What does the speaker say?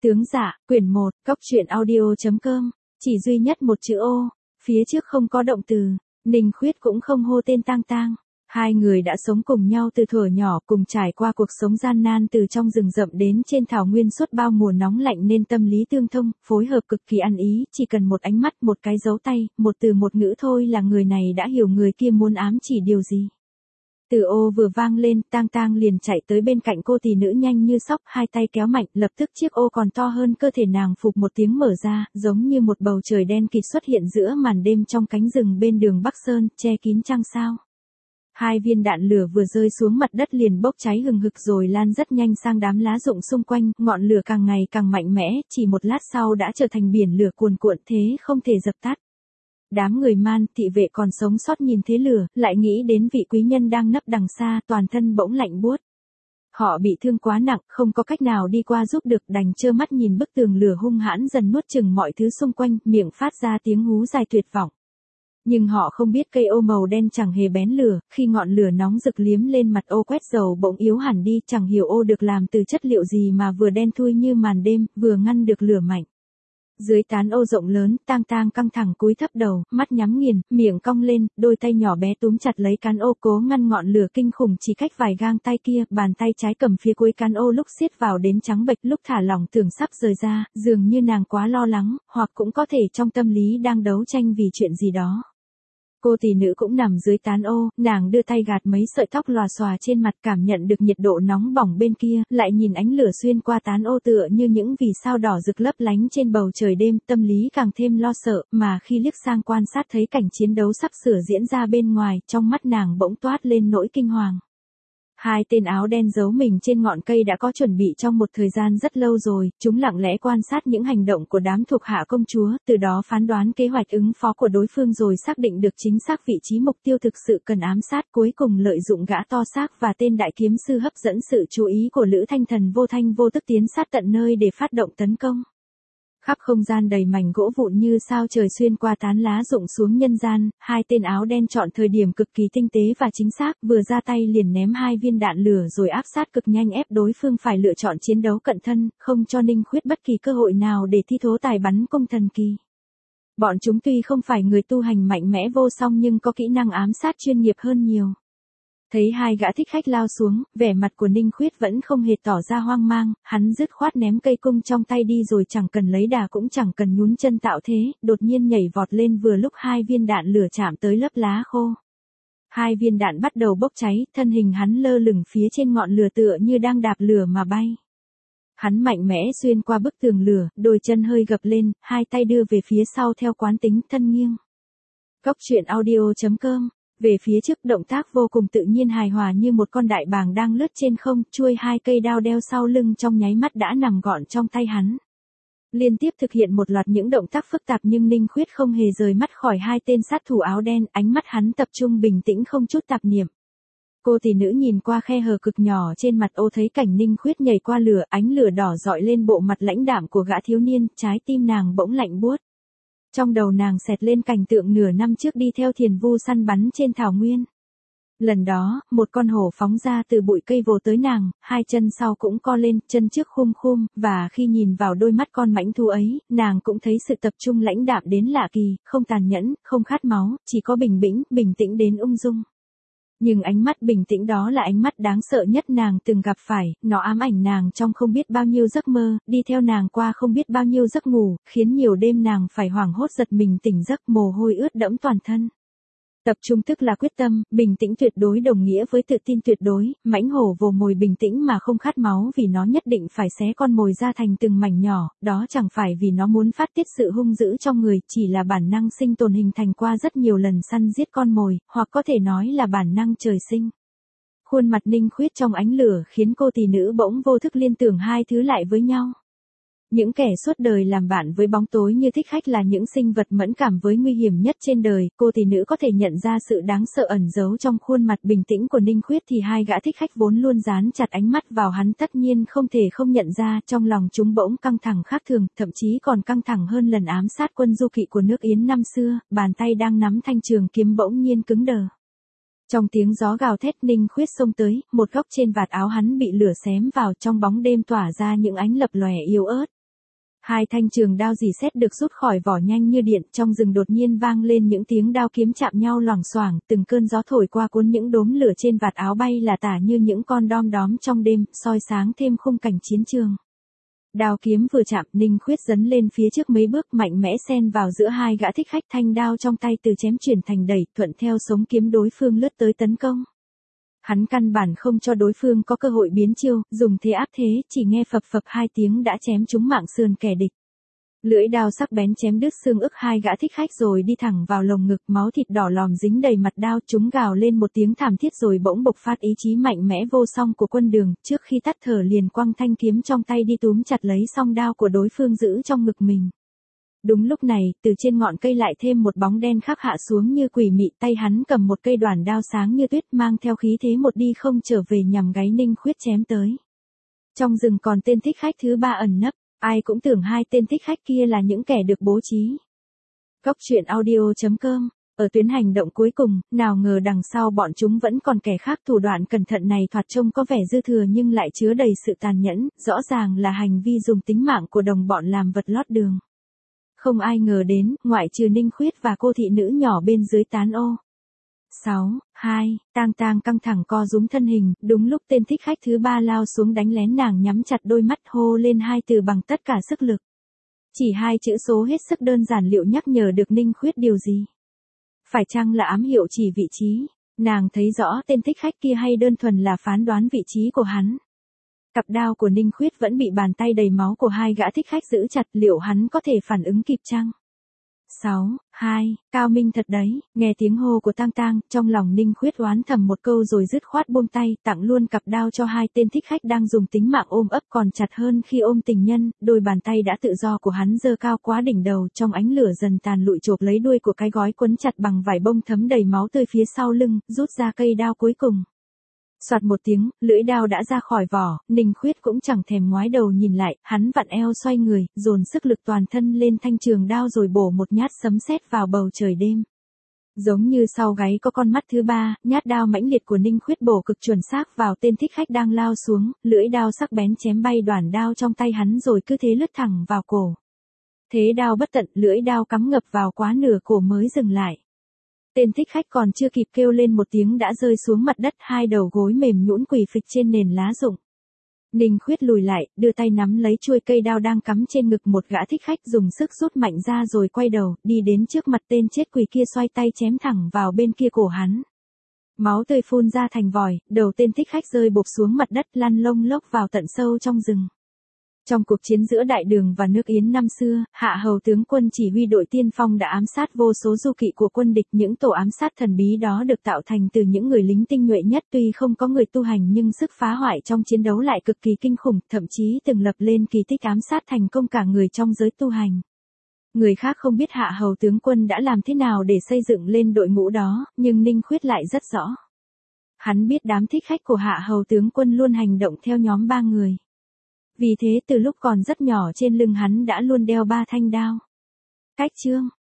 Tướng Dạ, quyển 1, Cốc truyện audio.com, chỉ duy nhất một chữ ô, phía trước không có động từ, Ninh Khuyết cũng không hô tên Tang Tang. Hai người đã sống cùng nhau từ thuở nhỏ, cùng trải qua cuộc sống gian nan từ trong rừng rậm đến trên thảo nguyên suốt bao mùa nóng lạnh nên tâm lý tương thông, phối hợp cực kỳ ăn ý, chỉ cần một ánh mắt, một cái dấu tay, một từ một ngữ thôi là người này đã hiểu người kia muốn ám chỉ điều gì. Từ ô vừa vang lên, Tang Tang liền chạy tới bên cạnh cô tỷ nữ nhanh như sóc, hai tay kéo mạnh, lập tức chiếc ô còn to hơn cơ thể nàng phụp một tiếng mở ra, giống như một bầu trời đen kịt xuất hiện giữa màn đêm trong cánh rừng bên đường Bắc Sơn, che kín trăng sao. Hai viên đạn lửa vừa rơi xuống mặt đất liền bốc cháy hừng hực rồi lan rất nhanh sang đám lá rụng xung quanh, ngọn lửa càng ngày càng mạnh mẽ, chỉ một lát sau đã trở thành biển lửa cuồn cuộn thế không thể dập tắt. Đám người Man, thị vệ còn sống sót nhìn thế lửa, lại nghĩ đến vị quý nhân đang nấp đằng xa, toàn thân bỗng lạnh buốt. Họ bị thương quá nặng, không có cách nào đi qua giúp được, đành trơ mắt nhìn bức tường lửa hung hãn dần nuốt chửng mọi thứ xung quanh, miệng phát ra tiếng hú dài tuyệt vọng. Nhưng họ không biết cây ô màu đen chẳng hề bén lửa, khi ngọn lửa nóng rực liếm lên mặt ô quét dầu bỗng yếu hẳn đi, chẳng hiểu ô được làm từ chất liệu gì mà vừa đen thui như màn đêm, vừa ngăn được lửa mạnh. Dưới tán ô rộng lớn, Tang Tang căng thẳng cúi thấp đầu, mắt nhắm nghiền, miệng cong lên, đôi tay nhỏ bé túm chặt lấy cán ô cố ngăn ngọn lửa kinh khủng chỉ cách vài gang tay kia, bàn tay trái cầm phía cuối cán ô lúc siết vào đến trắng bệch, lúc thả lỏng tưởng sắp rời ra, dường như nàng quá lo lắng, hoặc cũng có thể trong tâm lý đang đấu tranh vì chuyện gì đó. Cô tỷ nữ cũng nằm dưới tán ô, nàng đưa tay gạt mấy sợi tóc lòa xòa trên mặt, cảm nhận được nhiệt độ nóng bỏng bên kia, lại nhìn ánh lửa xuyên qua tán ô tựa như những vì sao đỏ rực lấp lánh trên bầu trời đêm, tâm lý càng thêm lo sợ, mà khi liếc sang quan sát thấy cảnh chiến đấu sắp sửa diễn ra bên ngoài, trong mắt nàng bỗng toát lên nỗi kinh hoàng. Hai tên áo đen giấu mình trên ngọn cây đã có chuẩn bị trong một thời gian rất lâu rồi, chúng lặng lẽ quan sát những hành động của đám thuộc hạ công chúa, từ đó phán đoán kế hoạch ứng phó của đối phương rồi xác định được chính xác vị trí mục tiêu thực sự cần ám sát, cuối cùng lợi dụng gã to xác và tên đại kiếm sư hấp dẫn sự chú ý của Lữ Thanh Thần vô thanh vô tức tiến sát tận nơi để phát động tấn công. Khắp không gian đầy mảnh gỗ vụn như sao trời xuyên qua tán lá rụng xuống nhân gian, hai tên áo đen chọn thời điểm cực kỳ tinh tế và chính xác, vừa ra tay liền ném hai viên đạn lửa rồi áp sát cực nhanh ép đối phương phải lựa chọn chiến đấu cận thân, không cho Ninh Khuyết bất kỳ cơ hội nào để thi thố tài bắn cung thần kỳ. Bọn chúng tuy không phải người tu hành mạnh mẽ vô song nhưng có kỹ năng ám sát chuyên nghiệp hơn nhiều. Thấy hai gã thích khách lao xuống, vẻ mặt của Ninh Khuyết vẫn không hề tỏ ra hoang mang, hắn dứt khoát ném cây cung trong tay đi rồi chẳng cần lấy đà cũng chẳng cần nhún chân tạo thế, đột nhiên nhảy vọt lên vừa lúc hai viên đạn lửa chạm tới lớp lá khô. Hai viên đạn bắt đầu bốc cháy, thân hình hắn lơ lửng phía trên ngọn lửa tựa như đang đạp lửa mà bay. Hắn mạnh mẽ xuyên qua bức tường lửa, đôi chân hơi gập lên, hai tay đưa về phía sau theo quán tính, thân nghiêng. Cốc truyện audio.com. Về phía trước, động tác vô cùng tự nhiên hài hòa như một con đại bàng đang lướt trên không, chuôi hai cây đao đeo sau lưng trong nháy mắt đã nằm gọn trong tay hắn. Liên tiếp thực hiện một loạt những động tác phức tạp nhưng Ninh Khuyết không hề rời mắt khỏi hai tên sát thủ áo đen, ánh mắt hắn tập trung bình tĩnh không chút tạp niệm. Cô tỷ nữ nhìn qua khe hở cực nhỏ trên mặt ô thấy cảnh Ninh Khuyết nhảy qua lửa, ánh lửa đỏ rọi lên bộ mặt lãnh đạm của gã thiếu niên, trái tim nàng bỗng lạnh buốt. Trong đầu nàng xẹt lên cảnh tượng nửa năm trước đi theo Thiền Vu săn bắn trên thảo nguyên. Lần đó, một con hổ phóng ra từ bụi cây vồ tới nàng, hai chân sau cũng co lên, chân trước khum khum, và khi nhìn vào đôi mắt con mãnh thú ấy, nàng cũng thấy sự tập trung lãnh đạm đến lạ kỳ, không tàn nhẫn, không khát máu, chỉ có bình tĩnh đến ung dung. Nhưng ánh mắt bình tĩnh đó là ánh mắt đáng sợ nhất nàng từng gặp phải, nó ám ảnh nàng trong không biết bao nhiêu giấc mơ, đi theo nàng qua không biết bao nhiêu giấc ngủ, khiến nhiều đêm nàng phải hoảng hốt giật mình tỉnh giấc, mồ hôi ướt đẫm toàn thân. Tập trung tức là quyết tâm, bình tĩnh tuyệt đối đồng nghĩa với tự tin tuyệt đối, mãnh hổ vồ mồi bình tĩnh mà không khát máu vì nó nhất định phải xé con mồi ra thành từng mảnh nhỏ, đó chẳng phải vì nó muốn phát tiết sự hung dữ trong người, chỉ là bản năng sinh tồn hình thành qua rất nhiều lần săn giết con mồi, hoặc có thể nói là bản năng trời sinh. Khuôn mặt Ninh Khuyết trong ánh lửa khiến cô tỷ nữ bỗng vô thức liên tưởng hai thứ lại với nhau. Những kẻ suốt đời làm bạn với bóng tối như thích khách là những sinh vật mẫn cảm với nguy hiểm nhất trên đời, cô tỷ nữ có thể nhận ra sự đáng sợ ẩn giấu trong khuôn mặt bình tĩnh của Ninh Khuyết thì hai gã thích khách vốn luôn dán chặt ánh mắt vào hắn tất nhiên không thể không nhận ra, trong lòng chúng bỗng căng thẳng khác thường, thậm chí còn căng thẳng hơn lần ám sát quân du kỵ của nước Yến năm xưa, bàn tay đang nắm thanh trường kiếm bỗng nhiên cứng đờ. Trong tiếng gió gào thét Ninh Khuyết xông tới, một góc trên vạt áo hắn bị lửa xém vào trong bóng đêm tỏa ra những ánh lập lòe yếu ớt. Hai thanh trường đao rỉ sét được rút khỏi vỏ nhanh như điện, trong rừng đột nhiên vang lên những tiếng đao kiếm chạm nhau loảng xoảng, từng cơn gió thổi qua cuốn những đốm lửa trên vạt áo bay là tả như những con đom đóm trong đêm, soi sáng thêm khung cảnh chiến trường. Đao kiếm vừa chạm, Ninh Khuyết dấn lên phía trước mấy bước, mạnh mẽ xen vào giữa hai gã thích khách, thanh đao trong tay từ chém chuyển thành đẩy, thuận theo sống kiếm đối phương lướt tới tấn công. Hắn căn bản không cho đối phương có cơ hội biến chiêu, dùng thế áp thế, chỉ nghe phập phập hai tiếng đã chém trúng mạng sườn kẻ địch. Lưỡi đao sắc bén chém đứt xương ức hai gã thích khách rồi đi thẳng vào lồng ngực, máu thịt đỏ lòm dính đầy mặt đao, chúng gào lên một tiếng thảm thiết rồi bỗng bộc phát ý chí mạnh mẽ vô song của quân Đường, trước khi tắt thở liền quăng thanh kiếm trong tay đi túm chặt lấy song đao của đối phương giữ trong ngực mình. Đúng lúc này, từ trên ngọn cây lại thêm một bóng đen khác hạ xuống như quỷ mị, tay hắn cầm một cây đoản đao sáng như tuyết mang theo khí thế một đi không trở về nhằm gáy Ninh Khuyết chém tới. Trong rừng còn tên thích khách thứ ba ẩn nấp, ai cũng tưởng hai tên thích khách kia là những kẻ được bố trí. Góc truyện audio.com, ở tuyến hành động cuối cùng, nào ngờ đằng sau bọn chúng vẫn còn kẻ khác, thủ đoạn cẩn thận này thoạt trông có vẻ dư thừa nhưng lại chứa đầy sự tàn nhẫn, rõ ràng là hành vi dùng tính mạng của đồng bọn làm vật lót đường. Không ai ngờ đến, ngoại trừ Ninh Khuyết và cô thị nữ nhỏ bên dưới tán ô. 6, 2, Tang Tang căng thẳng co rúm thân hình, đúng lúc tên thích khách thứ ba lao xuống đánh lén, nàng nhắm chặt đôi mắt hô lên hai từ bằng tất cả sức lực. Chỉ hai chữ số hết sức đơn giản, liệu nhắc nhở được Ninh Khuyết điều gì? Phải chăng là ám hiệu chỉ vị trí? Nàng thấy rõ tên thích khách kia hay đơn thuần là phán đoán vị trí của hắn? Cặp đao của Ninh Khuyết vẫn bị bàn tay đầy máu của hai gã thích khách giữ chặt, liệu hắn có thể phản ứng kịp chăng? 6, 2, cao minh thật đấy, nghe tiếng hô của Tang Tang, trong lòng Ninh Khuyết oán thầm một câu rồi dứt khoát buông tay, tặng luôn cặp đao cho hai tên thích khách đang dùng tính mạng ôm ấp, còn chặt hơn khi ôm tình nhân, đôi bàn tay đã tự do của hắn giơ cao quá đỉnh đầu, trong ánh lửa dần tàn lụi chộp lấy đuôi của cái gói quấn chặt bằng vải bông thấm đầy máu tươi phía sau lưng, rút ra cây đao cuối cùng. Soạt một tiếng, lưỡi đao đã ra khỏi vỏ, Ninh Khuyết cũng chẳng thèm ngoái đầu nhìn lại, hắn vặn eo xoay người, dồn sức lực toàn thân lên thanh trường đao rồi bổ một nhát sấm sét vào bầu trời đêm. Giống như sau gáy có con mắt thứ ba, nhát đao mãnh liệt của Ninh Khuyết bổ cực chuẩn xác vào tên thích khách đang lao xuống, lưỡi đao sắc bén chém bay đoản đao trong tay hắn rồi cứ thế lướt thẳng vào cổ. Thế đao bất tận, lưỡi đao cắm ngập vào quá nửa cổ mới dừng lại. Tên thích khách còn chưa kịp kêu lên một tiếng đã rơi xuống mặt đất, hai đầu gối mềm nhũn quỳ phịch trên nền lá rụng. Ninh Khuyết lùi lại, đưa tay nắm lấy chuôi cây đao đang cắm trên ngực một gã thích khách, dùng sức rút mạnh ra rồi quay đầu, đi đến trước mặt tên chết quỳ kia, xoay tay chém thẳng vào bên kia cổ hắn. Máu tươi phun ra thành vòi, đầu tên thích khách rơi bộp xuống mặt đất, lăn lông lốc vào tận sâu trong rừng. Trong cuộc chiến giữa Đại Đường và nước Yến năm xưa, Hạ Hầu tướng quân chỉ huy đội tiên phong đã ám sát vô số du kỵ của quân địch. Những tổ ám sát thần bí đó được tạo thành từ những người lính tinh nhuệ nhất, tuy không có người tu hành nhưng sức phá hoại trong chiến đấu lại cực kỳ kinh khủng, thậm chí từng lập lên kỳ tích ám sát thành công cả người trong giới tu hành. Người khác không biết Hạ Hầu tướng quân đã làm thế nào để xây dựng lên đội ngũ đó, nhưng Ninh Khuyết lại rất rõ. Hắn biết đám thích khách của Hạ Hầu tướng quân luôn hành động theo nhóm 3 người. Vì thế từ lúc còn rất nhỏ trên lưng hắn đã luôn đeo 3 thanh đao. Cách chương